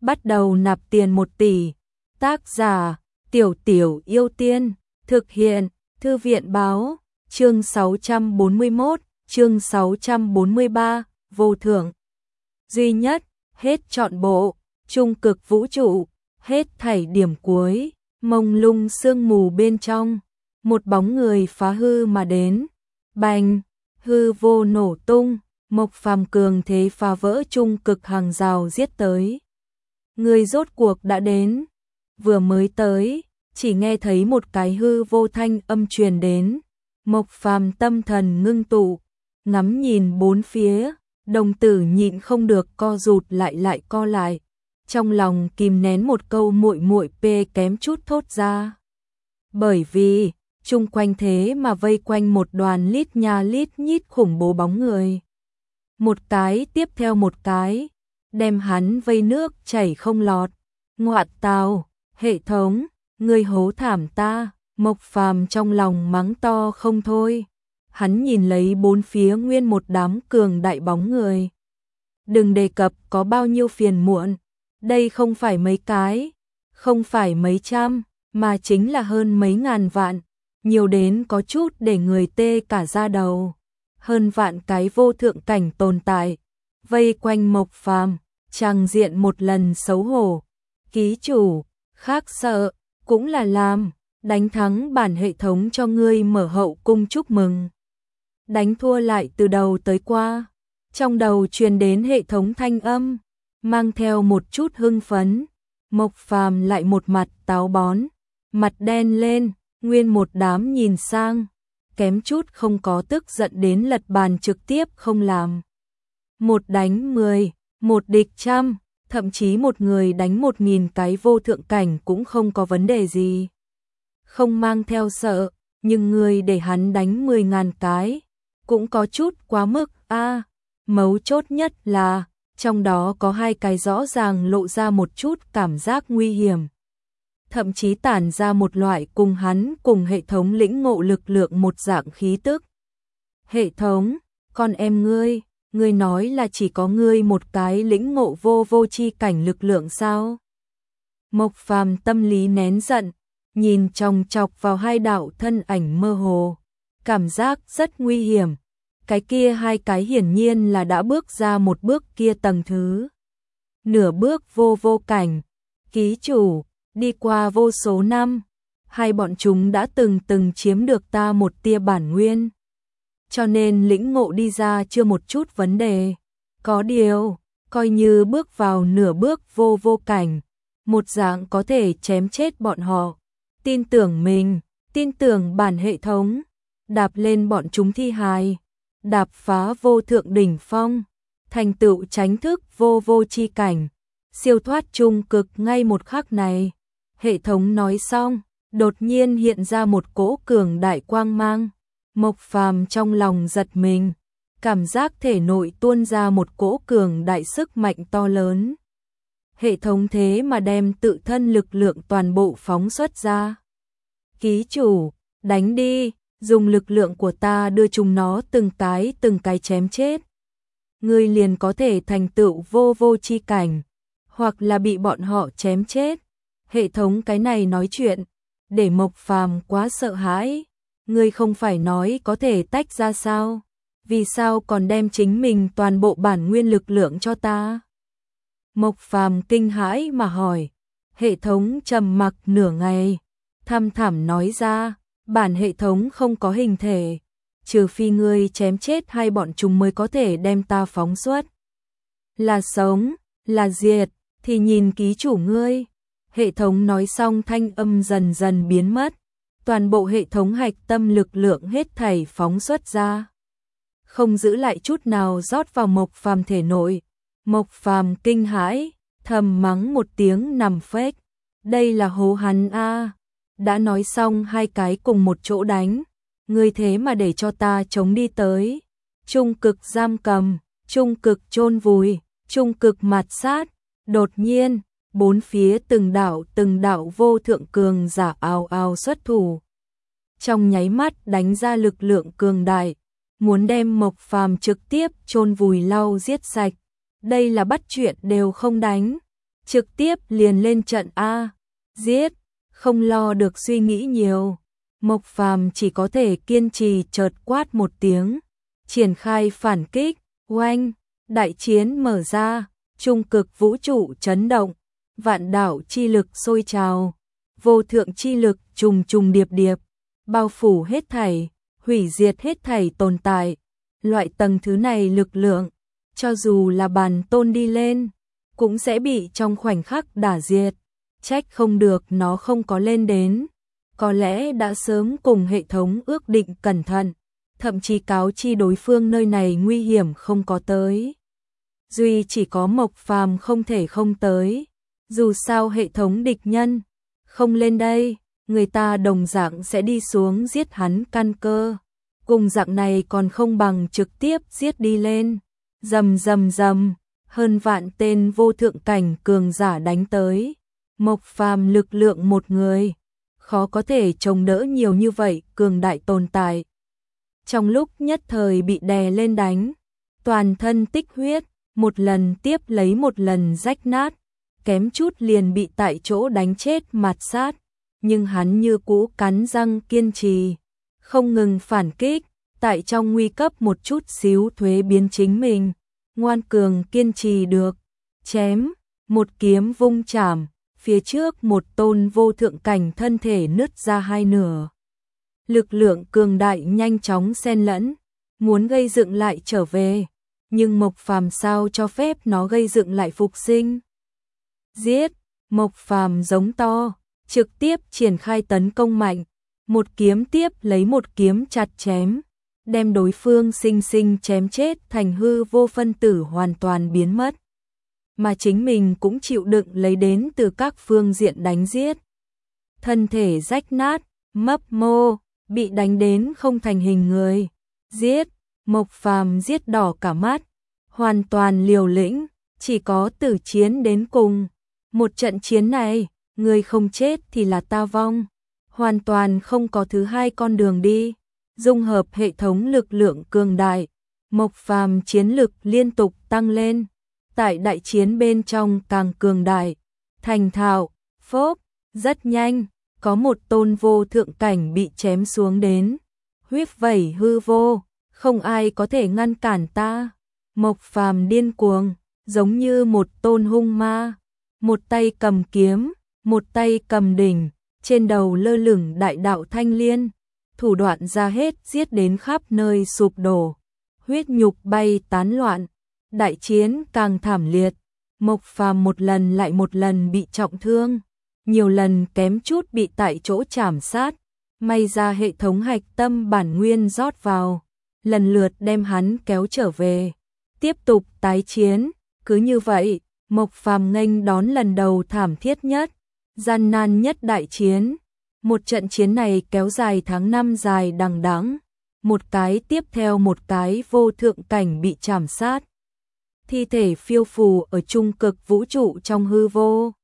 bắt đầu nạp tiền 1 tỷ. Tác giả Tiểu Tiểu Yêu Tiên. Thực hiện Thư viện Báo. Chương 641, chương 643, vô thượng duy nhất, hết trọn bộ, trung cực vũ trụ, hết thảy điểm cuối, mông lung sương mù bên trong, một bóng người phá hư mà đến. Bành, hư vô nổ tung, Mộc Phàm cường thế phá vỡ trung cực hàng rào giết tới. Người rốt cuộc đã đến, vừa mới tới, chỉ nghe thấy một cái hư vô thanh âm truyền đến. Mộc Phàm tâm thần ngưng tụ, ngắm nhìn bốn phía, đồng tử nhịn không được co rụt lại co lại. Trong lòng kìm nén một câu muội muội p kém chút thốt ra. Bởi vì, chung quanh thế mà vây quanh một đoàn lít nha lít nhít khủng bố bóng người. Một cái tiếp theo một cái, đem hắn vây nước chảy không lọt. Ngoạn tào, hệ thống, ngươi hố thảm ta. Mộc Phàm trong lòng mắng to không thôi. Hắn nhìn lấy bốn phía nguyên một đám cường đại bóng người. Đừng đề cập có bao nhiêu phiền muộn. Đây không phải mấy cái, không phải mấy trăm, mà chính là hơn mấy ngàn vạn. Nhiều đến có chút để người tê cả da đầu. Hơn vạn cái vô thượng cảnh tồn tại. Vây quanh Mộc Phàm, tràng diện một lần xấu hổ. Ký chủ, khác sợ, cũng là làm. Đánh thắng bản hệ thống cho ngươi mở hậu cung chúc mừng. Đánh thua lại từ đầu tới qua. Trong đầu truyền đến hệ thống thanh âm, mang theo một chút hưng phấn. Mộc Phàm lại một mặt táo bón, mặt đen lên, nguyên một đám nhìn sang, kém chút không có tức giận đến lật bàn trực tiếp không làm. Một đánh 10, một địch trăm, thậm chí một người đánh 1000 cái vô thượng cảnh cũng không có vấn đề gì. Không mang theo sợ, nhưng người để hắn đánh 10.000 cái, cũng có chút quá mức a. Mấu chốt nhất là, trong đó có 2 cái rõ ràng lộ ra một chút cảm giác nguy hiểm. Thậm chí tản ra một loại cùng hắn cùng hệ thống lĩnh ngộ lực lượng một dạng khí tức. Hệ thống, con em ngươi nói là chỉ có ngươi một cái lĩnh ngộ vô chi cảnh lực lượng sao? Mộc Phàm tâm lý nén giận, nhìn chòng chọc vào 2 đạo thân ảnh mơ hồ, cảm giác rất nguy hiểm. Cái kia 2 cái hiển nhiên là đã bước ra một bước kia tầng thứ. Nửa bước vô cảnh, ký chủ, đi qua vô số năm, hai bọn chúng đã từng chiếm được ta một tia bản nguyên. Cho nên lĩnh ngộ đi ra chưa một chút vấn đề. Có điều, coi như bước vào nửa bước vô cảnh, một dạng có thể chém chết bọn họ. Tin tưởng mình, tin tưởng bản hệ thống, đạp lên bọn chúng thi hài, đạp phá vô thượng đỉnh phong, thành tựu chánh thức vô chi cảnh, siêu thoát trung cực ngay một khắc này. Hệ thống nói xong, đột nhiên hiện ra một cỗ cường đại quang mang. Mộc Phàm trong lòng giật mình, cảm giác thể nội tuôn ra một cỗ cường đại sức mạnh to lớn. Hệ thống thế mà đem tự thân lực lượng toàn bộ phóng xuất ra. Ký chủ, đánh đi, dùng lực lượng của ta đưa chúng nó từng cái chém chết. Ngươi liền có thể thành tựu vô chi cảnh, hoặc là bị bọn họ chém chết. Hệ thống cái này nói chuyện, để Mộc Phàm quá sợ hãi. Ngươi không phải nói có thể tách ra sao? Vì sao còn đem chính mình toàn bộ bản nguyên lực lượng cho ta? Mộc Phàm kinh hãi mà hỏi. Hệ thống trầm mặc nửa ngày, thăm thẳm nói ra, bản hệ thống không có hình thể, trừ phi ngươi chém chết hai bọn chúng mới có thể đem ta phóng xuất. Là sống, là diệt, thì nhìn ký chủ ngươi. Hệ thống nói xong thanh âm dần dần biến mất, toàn bộ hệ thống hạch tâm lực lượng hết thảy phóng xuất ra, không giữ lại chút nào rót vào Mộc Phàm thể nội. Mộc Phàm kinh hãi, thầm mắng một tiếng nằm phếch, đây là hố hắn a. Đã nói xong 2 cái cùng một chỗ đánh, ngươi thế mà để cho ta chống đi tới. Trung cực giam cầm, trung cực chôn vùi, trung cực mạt sát. Đột nhiên, bốn phía từng đạo vô thượng cường giả ào ào xuất thủ. Trong nháy mắt đánh ra lực lượng cường đại, muốn đem Mộc Phàm trực tiếp chôn vùi lau giết sạch. Đây là bắt chuyện đều không đánh, trực tiếp liền lên trận a, giết, không lo được suy nghĩ nhiều. Mộc Phàm chỉ có thể kiên trì chợt quát một tiếng, triển khai phản kích, oanh, đại chiến mở ra, trung cực vũ trụ chấn động, vạn đảo chi lực sôi trào, vô thượng chi lực trùng trùng điệp điệp, bao phủ hết thảy, hủy diệt hết thảy tồn tại. Loại tầng thứ này lực lượng, cho dù là bản tôn đi lên, cũng sẽ bị trong khoảnh khắc đả diệt. Trách không được nó không có lên đến, có lẽ đã sớm cùng hệ thống ước định cẩn thận, thậm chí cáo chi đối phương nơi này nguy hiểm không có tới. Duy chỉ có Mộc Phàm không thể không tới, dù sao hệ thống địch nhân không lên đây, người ta đồng dạng sẽ đi xuống giết hắn căn cơ. Cùng dạng này còn không bằng trực tiếp giết đi lên. Rầm rầm rầm, hơn vạn tên vô thượng cảnh cường giả đánh tới. Mộc Phàm lực lượng một người, khó có thể chống đỡ nhiều như vậy cường đại tồn tại. Trong lúc nhất thời bị đè lên đánh, toàn thân tích huyết, một lần tiếp lấy một lần rách nát, kém chút liền bị tại chỗ đánh chết mạt sát. Nhưng hắn như cũ cắn răng kiên trì, không ngừng phản kích, tại trong nguy cấp một chút xíu thuế biến chính mình, ngoan cường kiên trì được, chém, một kiếm vung chảm, phía trước một tôn vô thượng cảnh thân thể nứt ra hai nửa. Lực lượng cường đại nhanh chóng xen lẫn, muốn gây dựng lại trở về, nhưng Mộc Phàm sao cho phép nó gây dựng lại phục sinh. Giết, Mộc Phàm giống to, trực tiếp triển khai tấn công mạnh, một kiếm tiếp lấy một kiếm chặt chém, đem đối phương sinh sinh chém chết thành hư vô phân tử hoàn toàn biến mất. Mà chính mình cũng chịu đựng lấy đến từ các phương diện đánh giết. Thân thể rách nát, mấp mô, bị đánh đến không thành hình người. Giết, Mộc Phàm giết đỏ cả mắt, hoàn toàn liều lĩnh, chỉ có tử chiến đến cùng. Một trận chiến này, người không chết thì là ta vong, hoàn toàn không có thứ hai con đường đi. Dung hợp hệ thống lực lượng cường đại, Mộc Phàm chiến lực liên tục tăng lên, tại đại chiến bên trong càng cường đại, thành thạo, phốp, rất nhanh, có một tôn vô thượng cảnh bị chém xuống đến, huyết vẩy hư vô, không ai có thể ngăn cản ta. Mộc Phàm điên cuồng, giống như một tôn hung ma, một tay cầm kiếm, một tay cầm đỉnh, trên đầu lơ lửng đại đạo thanh liên, thủ đoạn ra hết giết đến khắp nơi sụp đổ, huyết nhục bay tán loạn, đại chiến càng thảm liệt. Mộc Phàm một lần lại một lần bị trọng thương, nhiều lần kém chút bị tại chỗ chảm sát, may ra hệ thống hạch tâm bản nguyên rót vào, lần lượt đem hắn kéo trở về, tiếp tục tái chiến. Cứ như vậy, Mộc Phàm nghênh đón lần đầu thảm thiết nhất, gian nan nhất đại chiến. Một trận chiến này kéo dài tháng năm dài đằng đẵng, một cái tiếp theo một cái vô thượng cảnh bị chảm sát, thi thể phiêu phù ở trung cực vũ trụ trong hư vô.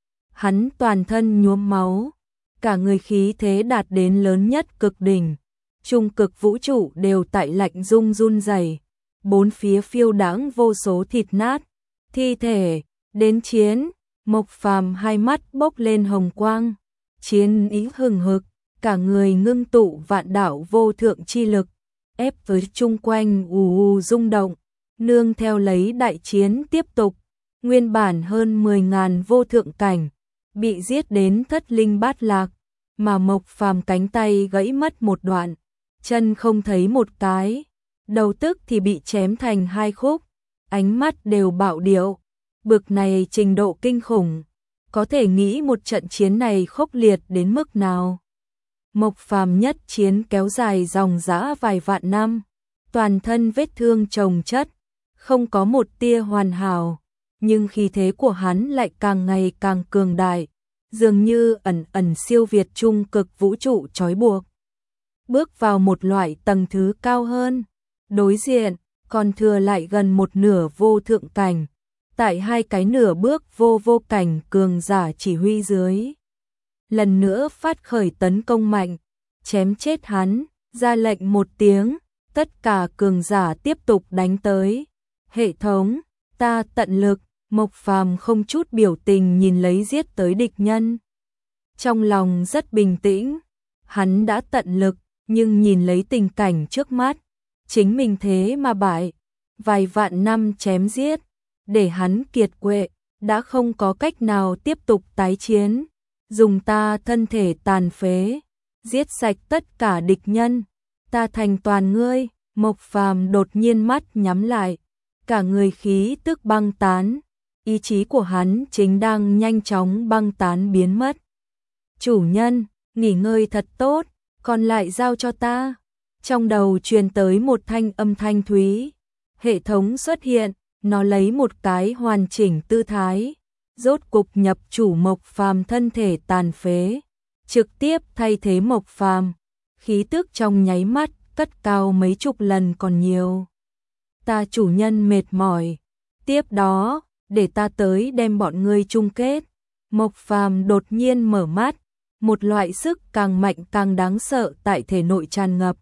Hắn toàn thân nhuốm máu, cả người khí thế đạt đến lớn nhất cực đỉnh, trung cực vũ trụ đều tại lạnh rung run rẩy, bốn phía phiêu đãng vô số thịt nát, thi thể. Đến chiến, Mộc Phàm hai mắt bốc lên hồng quang, chiến ý hừng hực, cả người ngưng tụ vạn đạo vô thượng chi lực, ép với chung quanh ù rung động, nương theo lấy đại chiến tiếp tục, nguyên bản hơn 10.000 vô thượng cảnh, bị giết đến thất linh bát lạc, mà Mộc Phàm cánh tay gãy mất một đoạn, chân không thấy một cái, đầu tức thì bị chém thành hai khúc, ánh mắt đều bạo điệu, bực này trình độ kinh khủng, có thể nghĩ một trận chiến này khốc liệt đến mức nào. Mộc Phàm nhất chiến kéo dài dòng dã vài vạn năm, toàn thân vết thương chồng chất, không có một tia hoàn hảo, nhưng khí thế của hắn lại càng ngày càng cường đại, dường như ẩn ẩn siêu việt trung cực vũ trụ trói buộc. Bước vào một loại tầng thứ cao hơn, đối diện, còn thừa lại gần một nửa vô thượng cảnh, tại hai cái nửa bước vô cảnh cường giả chỉ huy dưới. Lần nữa phát khởi tấn công mạnh, chém chết hắn, ra lệnh một tiếng, tất cả cường giả tiếp tục đánh tới. Hệ thống, ta tận lực, Mộc Phàm không chút biểu tình nhìn lấy giết tới địch nhân. Trong lòng rất bình tĩnh, hắn đã tận lực, nhưng nhìn lấy tình cảnh trước mắt, chính mình thế mà bại, vài vạn năm chém giết, để hắn kiệt quệ, đã không có cách nào tiếp tục tái chiến, dùng ta thân thể tàn phế, giết sạch tất cả địch nhân, ta thành toàn ngươi. Mộc Phàm đột nhiên mắt nhắm lại, cả người khí tức băng tán, ý chí của hắn chính đang nhanh chóng băng tán biến mất. Chủ nhân, nghỉ ngơi thật tốt, còn lại giao cho ta. Trong đầu truyền tới một thanh âm thanh thúy, hệ thống xuất hiện, nó lấy một cái hoàn chỉnh tư thái, rốt cục nhập chủ Mộc Phàm thân thể tàn phế, trực tiếp thay thế Mộc Phàm, khí tức trong nháy mắt cất cao mấy chục lần còn nhiều. Ta chủ nhân mệt mỏi, tiếp đó, để ta tới đem bọn ngươi chung kết. Mộc Phàm đột nhiên mở mắt, một loại sức càng mạnh càng đáng sợ tại thể nội tràn ngập.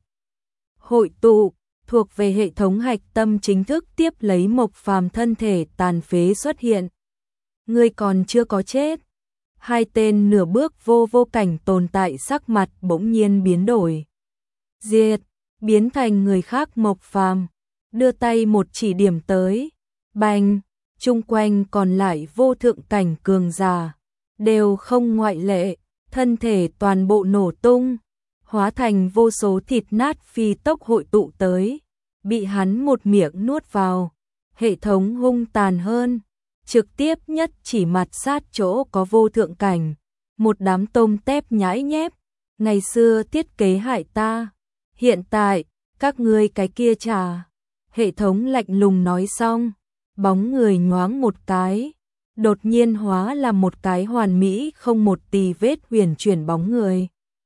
Hội tụ, thuộc về hệ thống hạch tâm chính thức tiếp lấy Mộc Phàm thân thể tàn phế xuất hiện. Ngươi còn chưa có chết. Hai tên nửa bước vô cảnh tồn tại sắc mặt bỗng nhiên biến đổi. Diệt, biến thành người khác. Mộc Phàm đưa tay một chỉ điểm tới, bành, chung quanh còn lại vô thượng cảnh cường giả, đều không ngoại lệ, thân thể toàn bộ nổ tung, hóa thành vô số thịt nát phi tốc hội tụ tới, bị hắn một miệng nuốt vào. Hệ thống hung tàn hơn, trực tiếp nhất chỉ mặt sát chỗ có vô thượng cảnh, một đám tôm tép nhãi nhép, ngày xưa thiết kế hại ta, hiện tại, các ngươi cái kia trả. Hệ thống lạnh lùng nói xong, bóng người nhoáng một cái, đột nhiên hóa là một cái hoàn mỹ không một tì vết huyền chuyển bóng người.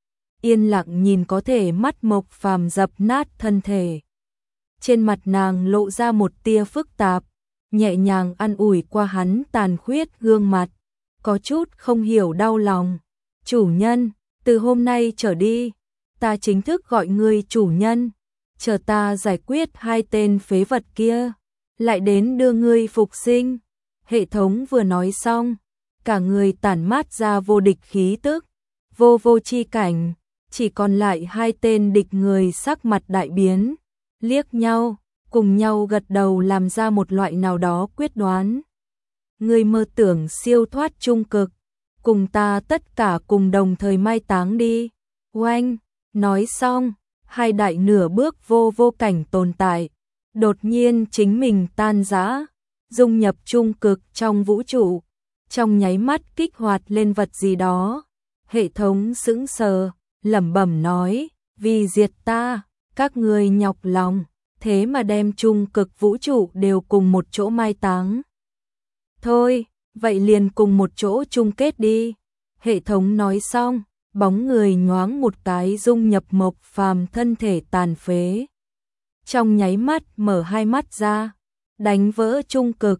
Yên lặng nhìn có thể mắt Mộc Phàm dập nát thân thể. Trên mặt nàng lộ ra một tia phức tạp, nhẹ nhàng an ủi qua hắn tàn khuyết gương mặt, có chút không hiểu đau lòng. Chủ nhân, từ hôm nay trở đi, ta chính thức gọi ngươi chủ nhân, chờ ta giải quyết hai tên phế vật kia, lại đến đưa ngươi phục sinh. Hệ thống vừa nói xong, cả người tản mát ra vô địch khí tức, vô chi cảnh, chỉ còn lại hai tên địch người sắc mặt đại biến, liếc nhau, cùng nhau gật đầu làm ra một loại nào đó quyết đoán. Ngươi mơ tưởng siêu thoát trung cực, cùng ta tất cả cùng đồng thời mai táng đi. Oanh, nói xong, hai đại nửa bước vô cảnh tồn tại, đột nhiên chính mình tan rã, dung nhập trung cực trong vũ trụ, trong nháy mắt kích hoạt lên vật gì đó. Hệ thống sững sờ, lẩm bẩm nói, vì diệt ta, các ngươi nhọc lòng, thế mà đem trung cực vũ trụ đều cùng một chỗ mai táng. Thôi, vậy liền cùng một chỗ chung kết đi. Hệ thống nói xong, bóng người nhoáng một cái dung nhập Mộc Phàm thân thể tàn phế. Trong nháy mắt mở hai mắt ra, đánh vỡ trung cực,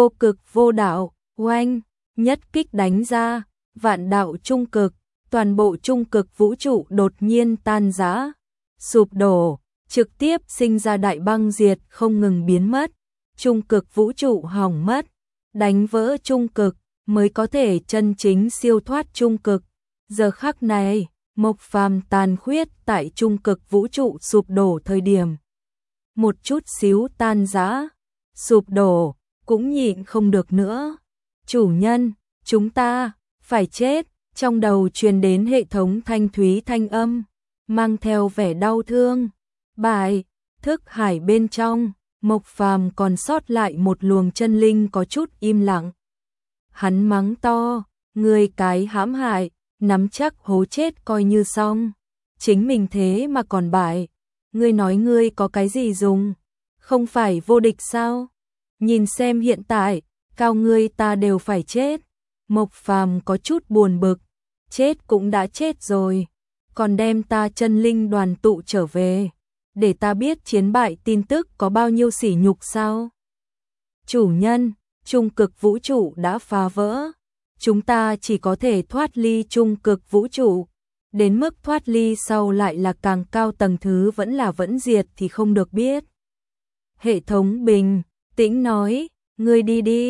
vô đạo, oanh, nhất kích đánh ra, vạn đạo trung cực, toàn bộ trung cực vũ trụ đột nhiên tan rã, sụp đổ, trực tiếp sinh ra đại băng diệt không ngừng biến mất, trung cực vũ trụ hỏng mất, đánh vỡ trung cực mới có thể chân chính siêu thoát trung cực. Giờ khắc này, Mộc Phàm tàn khuyết tại trung cực vũ trụ sụp đổ thời điểm, một chút xíu tan rã, sụp đổ, cũng nhịn không được nữa. Chủ nhân, chúng ta phải chết. Trong đầu truyền đến hệ thống thanh thúy thanh âm, mang theo vẻ đau thương. Bài, thức hải bên trong, Mộc Phàm còn sót lại một luồng chân linh có chút im lặng. Hắn mắng to, ngươi cái hãm hại, nắm chắc hố chết coi như xong. Chính mình thế mà còn bại. Ngươi nói ngươi có cái gì dùng? Không phải vô địch sao? Nhìn xem hiện tại, cao ngươi ta đều phải chết. Mộc Phàm có chút buồn bực. Chết cũng đã chết rồi, còn đem ta chân linh đoàn tụ trở về, để ta biết chiến bại tin tức có bao nhiêu sỉ nhục sao? Chủ nhân, trung cực vũ trụ đã phá vỡ, chúng ta chỉ có thể thoát ly trung cực vũ trụ, đến mức thoát ly sau lại là càng cao tầng thứ vẫn diệt thì không được biết. Hệ thống bình tĩnh nói, ngươi đi đi,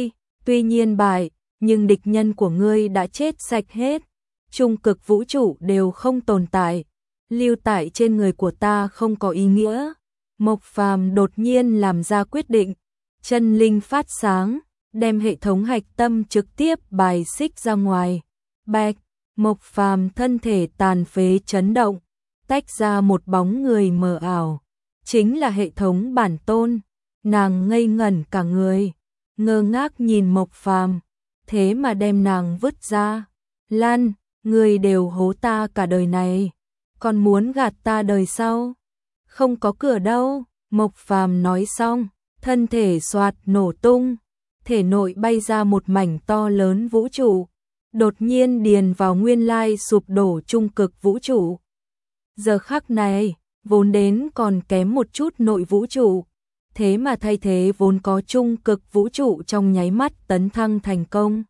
Tuy nhiên bại, nhưng địch nhân của ngươi đã chết sạch hết. Trung cực vũ trụ đều không tồn tại. Lưu tại trên người của ta không có ý nghĩa. Mộc Phàm đột nhiên làm ra quyết định. Chân linh phát sáng, đem hệ thống hạch tâm trực tiếp bài xích ra ngoài. Bạch, Mộc Phàm thân thể tàn phế chấn động, tách ra một bóng người mờ ảo. Chính là hệ thống bản tôn. Nàng ngây ngẩn cả người, ngơ ngác nhìn Mộc Phàm, thế mà đem nàng vứt ra. Lan, ngươi đều hố ta cả đời này, còn muốn gạt ta đời sau. Không có cửa đâu, Mộc Phàm nói xong, thân thể xoạt nổ tung, thể nội bay ra một mảnh to lớn vũ trụ, đột nhiên điền vào nguyên lai sụp đổ trung cực vũ trụ. Giờ khắc này, vốn đến còn kém một chút nội vũ trụ, thế mà thay thế vốn có trung cực vũ trụ trong nháy mắt tấn thăng thành công.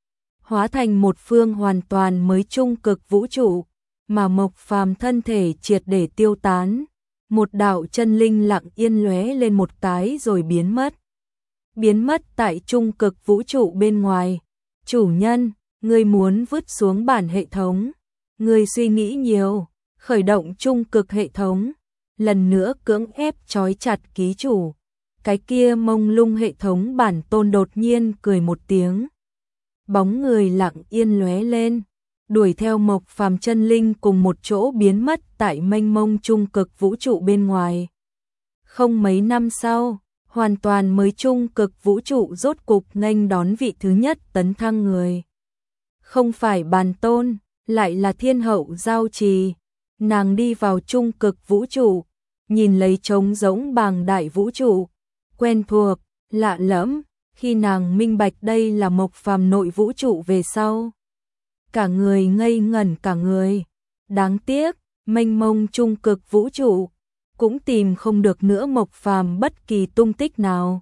Hóa thành một phương hoàn toàn mới trung cực vũ trụ, mà Mộc Phàm thân thể triệt để tiêu tán. Một đạo chân linh lặng yên lóe lên một cái rồi biến mất. Biến mất tại trung cực vũ trụ bên ngoài. Chủ nhân, ngươi muốn vứt xuống bản hệ thống. Ngươi suy nghĩ nhiều, khởi động trung cực hệ thống. Lần nữa cưỡng ép trói chặt ký chủ. Cái kia mông lung hệ thống bản tôn đột nhiên cười một tiếng. Bóng người lặng yên lóe lên, đuổi theo Mộc Phàm chân linh cùng một chỗ biến mất tại mênh mông trung cực vũ trụ bên ngoài. Không mấy năm sau, hoàn toàn mới trung cực vũ trụ rốt cục nghênh đón vị thứ nhất tấn thăng người. Không phải bản tôn, lại là thiên hậu Giao Trì. Nàng đi vào trung cực vũ trụ, nhìn lấy trống rỗng bàng đại vũ trụ, quen thuộc, lạ lẫm. Khi nàng minh bạch đây là Mộc Phàm nội vũ trụ về sau, cả người ngây ngẩn cả người. Đáng tiếc, mênh mông trung cực vũ trụ cũng tìm không được nữa Mộc Phàm bất kỳ tung tích nào.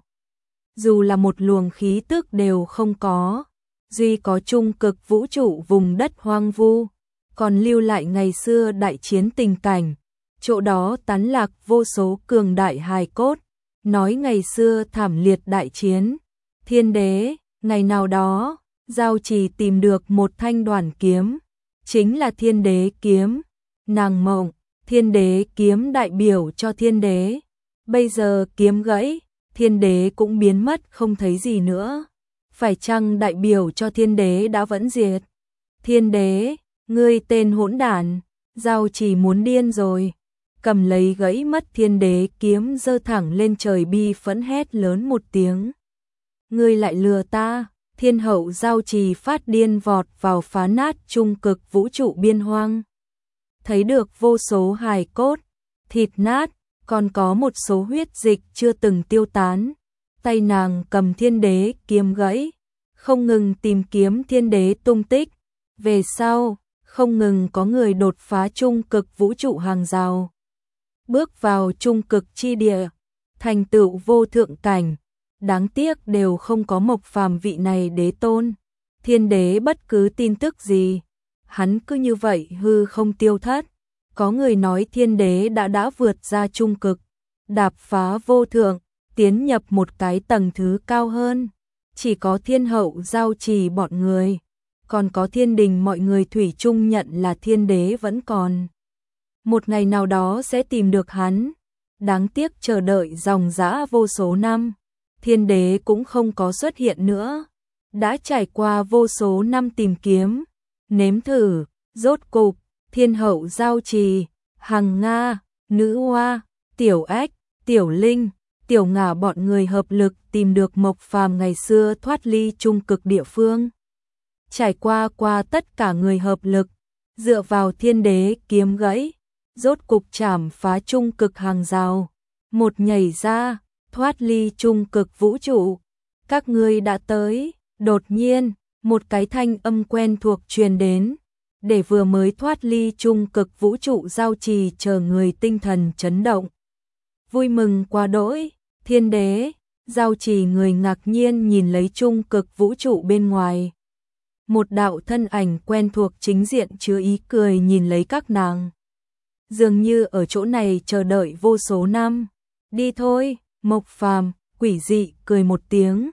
Dù là một luồng khí tức đều không có, duy có trung cực vũ trụ vùng đất hoang vu, còn lưu lại ngày xưa đại chiến tình cảnh, chỗ đó tán lạc vô số cường đại hài cốt, nói ngày xưa thảm liệt đại chiến. Thiên đế, ngày nào đó, Giao Trì tìm được một thanh đoản kiếm, chính là thiên đế kiếm. Nàng mộng, thiên đế kiếm đại biểu cho thiên đế. Bây giờ kiếm gãy, thiên đế cũng biến mất không thấy gì nữa. Phải chăng đại biểu cho thiên đế đã vẫn diệt? Thiên đế, ngươi tên hỗn đản, Giao Trì muốn điên rồi. Cầm lấy gãy mất thiên đế kiếm giơ thẳng lên trời bi phẫn hét lớn một tiếng. Ngươi lại lừa ta. Thiên hậu Giao Trì phát điên vọt vào phá nát trung cực vũ trụ biên hoang. Thấy được vô số hài cốt, thịt nát, còn có một số huyết dịch chưa từng tiêu tán. Tay nàng cầm thiên đế kiếm gãy, không ngừng tìm kiếm thiên đế tung tích. Về sau, không ngừng có người đột phá trung cực vũ trụ hàng rào, bước vào trung cực chi địa, thành tựu vô thượng cảnh. Đáng tiếc đều không có Mộc Phàm vị này đế tôn. Thiên đế bất cứ tin tức gì, hắn cứ như vậy hư không tiêu thất. Có người nói thiên đế đã vượt ra trung cực, đạp phá vô thượng, tiến nhập một cái tầng thứ cao hơn. Chỉ có thiên hậu Giao Trì bọn người, còn có thiên đình mọi người thủy chung nhận là thiên đế vẫn còn. Một ngày nào đó sẽ tìm được hắn. Đáng tiếc chờ đợi dòng dã vô số năm, thiên đế cũng không có xuất hiện nữa. Đã trải qua vô số năm tìm kiếm, nếm thử, rốt cục, thiên hậu Giao Trì, Hằng Nga, Nữ Hoa, Tiểu Ách, Tiểu Linh, Tiểu Ngả bọn người hợp lực tìm được Mộc Phàm ngày xưa thoát ly trung cực địa phương. Trải qua tất cả người hợp lực, dựa vào thiên đế kiếm gãy, rốt cục chảm phá trung cực hàng rào, một nhảy ra, thoát ly trung cực vũ trụ. Các ngươi đã tới. Đột nhiên, một cái thanh âm quen thuộc truyền đến, để vừa mới thoát ly trung cực vũ trụ Giao Trì chờ người tinh thần chấn động. Vui mừng quá đỗi, thiên đế, Giao Trì người ngạc nhiên nhìn lấy trung cực vũ trụ bên ngoài. Một đạo thân ảnh quen thuộc chính diện chứa ý cười nhìn lấy các nàng. Dường như ở chỗ này chờ đợi vô số năm. Đi thôi, Mộc Phàm quỷ dị cười một tiếng,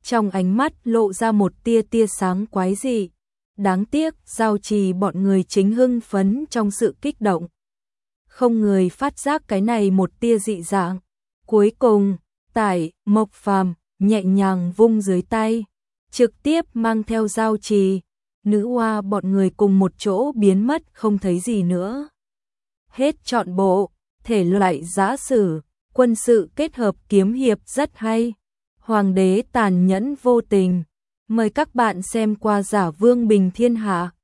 trong ánh mắt lộ ra một tia tia sáng quái dị. Đáng tiếc, Giao Trì bọn người chính hưng phấn trong sự kích động. Không người phát giác cái này một tia dị dạng. Cuối cùng, Mộc Phàm nhẹ nhàng vung dưới tay, trực tiếp mang theo Giao Trì, nữ hoa bọn người cùng một chỗ biến mất không thấy gì nữa. Hết trọn bộ, thể loại giã sử, quân sự kết hợp kiếm hiệp rất hay. Hoàng đế tàn nhẫn vô tình. Mời các bạn xem qua Giả Vương Bình Thiên Hạ.